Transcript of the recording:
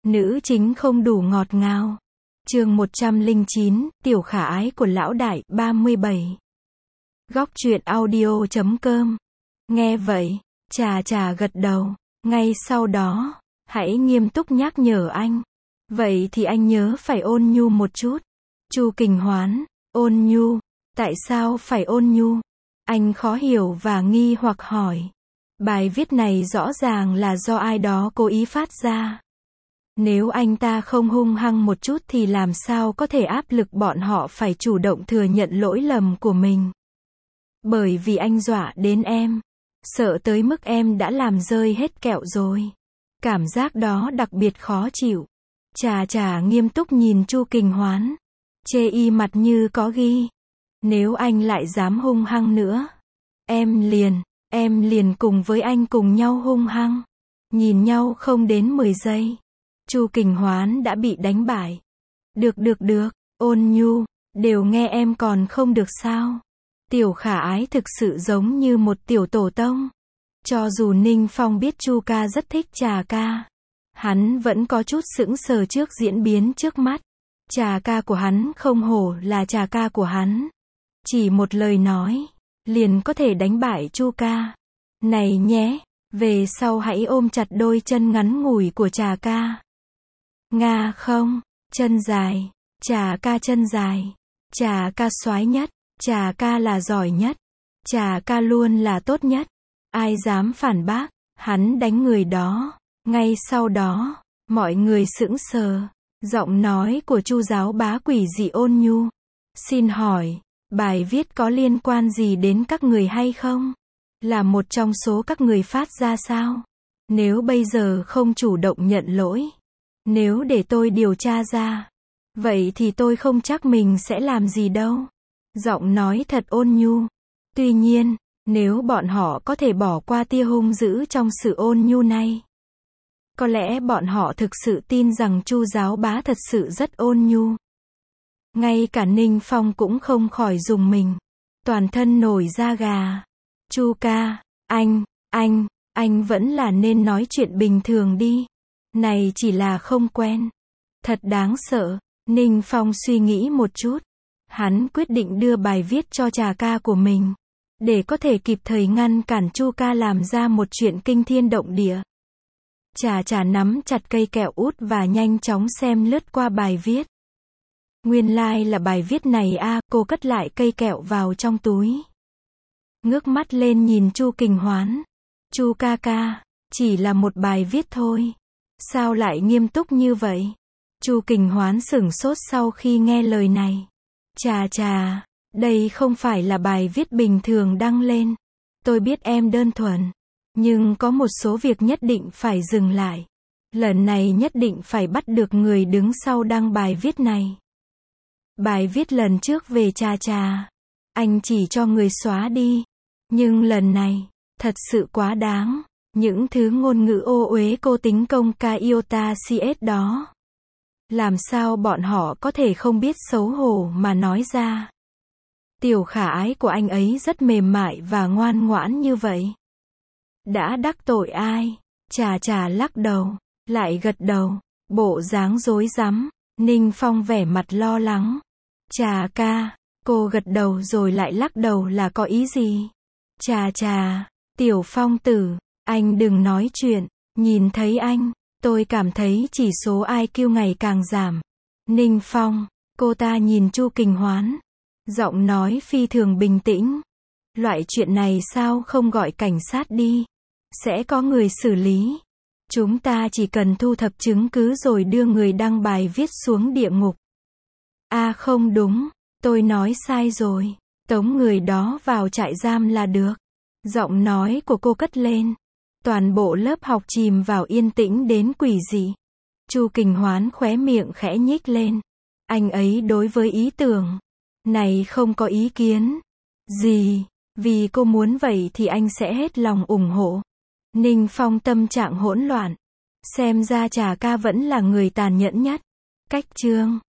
Nữ chính không đủ ngọt ngào. Chương 109, tiểu khả ái của lão đại, 37. Góc truyện audio.com. Nghe vậy, Trà gật đầu. Ngay sau đó, hãy nghiêm túc nhắc nhở anh. Vậy thì anh nhớ phải ôn nhu một chút. Chu Kình Hoán, ôn nhu, tại sao phải ôn nhu? Anh khó hiểu và nghi hoặc hỏi. Bài viết này rõ ràng là do ai đó cố ý phát ra. Nếu anh ta không hung hăng một chút thì làm sao có thể áp lực bọn họ phải chủ động thừa nhận lỗi lầm của mình. Bởi vì anh dọa đến em. Sợ tới mức em đã làm rơi hết kẹo rồi. Cảm giác đó đặc biệt khó chịu. Trà nghiêm túc nhìn Chu Kình Hoán. Chê y mặt như có ghi. Nếu anh lại dám hung hăng nữa, em liền cùng với anh cùng nhau hung hăng. Nhìn nhau không đến 10 giây. Chu Kình Hoán đã bị đánh bại. Được, ôn nhu, đều nghe em còn không được sao? Tiểu khả ái thực sự giống như một tiểu tổ tông. Cho dù Ninh Phong biết Chu ca rất thích Trà ca, hắn vẫn có chút sững sờ trước diễn biến trước mắt. Trà ca của hắn không hổ là Trà ca của hắn. Chỉ một lời nói, liền có thể đánh bại Chu ca. Này nhé, về sau hãy ôm chặt đôi chân ngắn ngủi của Trà ca. Nga không, chân dài, Trà ca chân dài. Trà ca soái nhất, Trà ca là giỏi nhất. Trà ca luôn là tốt nhất. Ai dám phản bác, hắn đánh người đó. Ngay sau đó, mọi người sững sờ. Giọng nói của Chu giáo bá quỷ dị ôn nhu. Xin hỏi, bài viết có liên quan gì đến các người hay không? Là một trong số các người phát ra sao? Nếu bây giờ không chủ động nhận lỗi, nếu để tôi điều tra ra, vậy thì tôi không chắc mình sẽ làm gì đâu. Giọng nói thật ôn nhu. Tuy nhiên, nếu bọn họ có thể bỏ qua tia hung dữ trong sự ôn nhu này, có lẽ bọn họ thực sự tin rằng Chu giáo bá thật sự rất ôn nhu. Ngay cả Ninh Phong cũng không khỏi rùng mình. Toàn thân nổi da gà. Chu ca, anh vẫn là nên nói chuyện bình thường đi. Này chỉ là không quen. Thật đáng sợ. Ninh Phong suy nghĩ một chút. Hắn quyết định đưa bài viết cho Trà ca của mình, để có thể kịp thời ngăn cản Chu ca làm ra một chuyện kinh thiên động địa. Trà nắm chặt cây kẹo út và nhanh chóng xem lướt qua bài viết. Nguyên lai là bài viết này à, cô cất lại cây kẹo vào trong túi. Ngước mắt lên nhìn Chu Kình Hoán. Chu ca, chỉ là một bài viết thôi. Sao lại nghiêm túc như vậy? Chu Kình Hoán sửng sốt sau khi nghe lời này. Trà, đây không phải là bài viết bình thường đăng lên. Tôi biết em đơn thuần, nhưng có một số việc nhất định phải dừng lại. Lần này nhất định phải bắt được người đứng sau đăng bài viết này. Bài viết lần trước về Trà, anh chỉ cho người xóa đi. Nhưng lần này, thật sự quá đáng. Những thứ ngôn ngữ ô uế cô tính công ca iota cs đó. Làm sao bọn họ có thể không biết xấu hổ mà nói ra. Tiểu khả ái của anh ấy rất mềm mại và ngoan ngoãn như vậy. Đã đắc tội ai? Trà lắc đầu, lại gật đầu, bộ dáng rối rắm. Ninh Phong vẻ mặt lo lắng. Trà ca, cô gật đầu rồi lại lắc đầu là có ý gì? Trà, Tiểu Phong tử, anh đừng nói chuyện. Nhìn thấy anh, tôi cảm thấy chỉ số IQ ngày càng giảm. Ninh Phong, cô ta nhìn Chu Kình Hoán. Giọng nói phi thường bình tĩnh. Loại chuyện này sao không gọi cảnh sát đi? Sẽ có người xử lý. Chúng ta chỉ cần thu thập chứng cứ rồi đưa người đăng bài viết xuống địa ngục. À không đúng, tôi nói sai rồi. Tống người đó vào trại giam là được. Giọng nói của cô cất lên. Toàn bộ lớp học chìm vào yên tĩnh đến quỷ dị. Chu Kình Hoán khóe miệng khẽ nhích lên. Anh ấy đối với ý tưởng này không có ý kiến gì. Vì cô muốn vậy thì anh sẽ hết lòng ủng hộ. Ninh Phong tâm trạng hỗn loạn. Xem ra Trà ca vẫn là người tàn nhẫn nhất. Cách chương